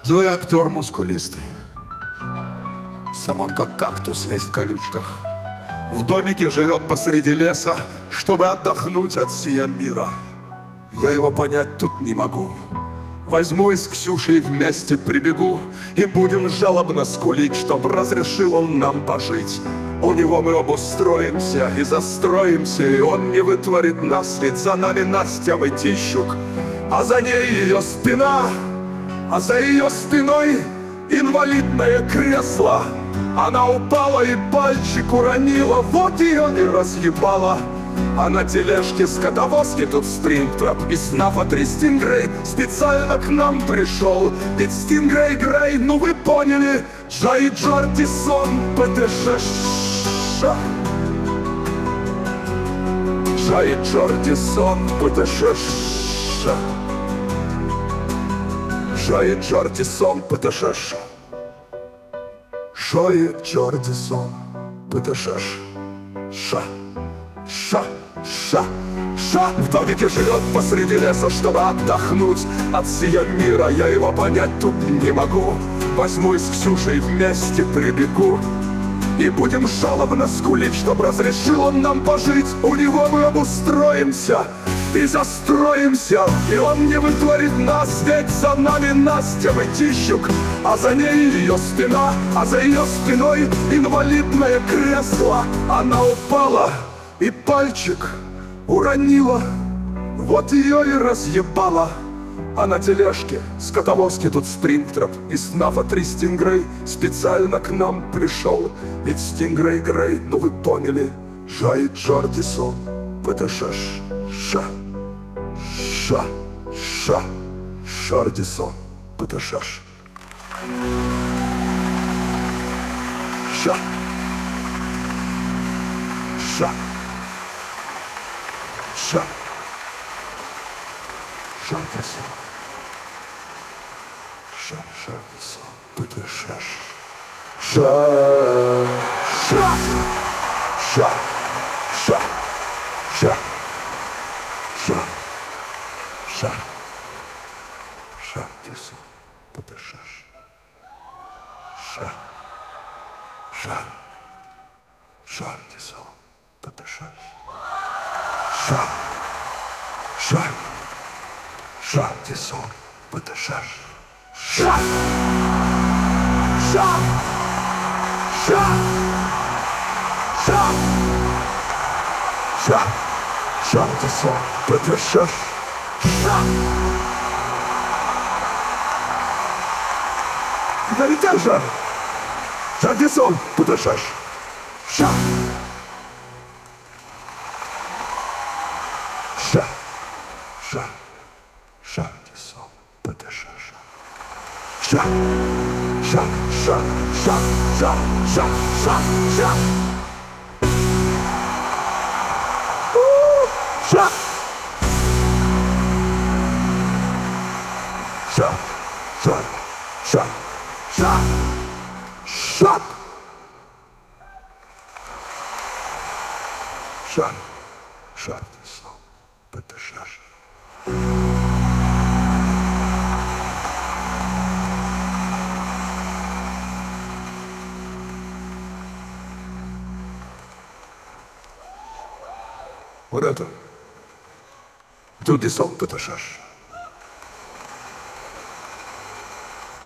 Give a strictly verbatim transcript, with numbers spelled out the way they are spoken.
Злой актер мускулистый, сам он как кактус весь в колючках. В домике живет посреди леса, чтобы отдохнуть от сия мира. Я его понять тут не могу. Возьму и с Ксюшей вместе прибегу, и будем жалобно скулить, чтоб разрешил он нам пожить. У него мы обустроимся и застроимся, и он не вытворит нас, ведь за нами Настя Мытищук, а за ней ее спина, а за ее спиной инвалидное кресло. Она упала и пальчик уронила, вот ее не разъебала. А на тележке скотовозки тут спринтер из СНАФа три Стингрей специально к нам пришел. Ведь Стингрей Грей, ну вы поняли, Джай Джордисон ПТШ. Джай Джордисон ПТШ. Джай Джордисон ПТШ. Джай Джордисон ПТШ. Ша. Ша, ша, ша. В домике живет посреди леса, чтобы отдохнуть от сия мира. Я его понять тут не могу. Возьму и с Ксюшей вместе прибегу, и будем жалобно скулить, чтоб разрешил он нам пожить. У него мы обустроимся и застроимся, и он не вытворит нас, ведь за нами Настя Мытищук, а за ней ее спина, а за ее спиной инвалидное кресло. Она упала и пальчик уронила, вот ее и разъебала. А на тележке скотовозки тут спринтер из СНАФа три Стингрей специально к нам пришел. Ведь Стингрей Грей, ну вы поняли, Джай Джордисон ПТШ. Ша, ша, ша, Джордисон ПТШ. Ша, ша, ша, Джордисон. Ша, Джордисон ПТШ. Ша, ша, ша, ша, ша, ша, ша, Джордисон ПТШ. Ша, ша, Джордисон ПТШ. Ша, ша, Джордисон ПТШ. Ша, ша, ша, ша, ша, Джордисон ПТШ. Ша. Говорите же, Джордисон ПТШ. Ша. Ша, ша, Джордисон ПТШ. Ша, ша, ша, ша, ша, ша, ша, ша. Ша. Ша, ша, ша, ша, ша. Ша, Джордисон ПТШ. Вот это Джордисон ПТШ.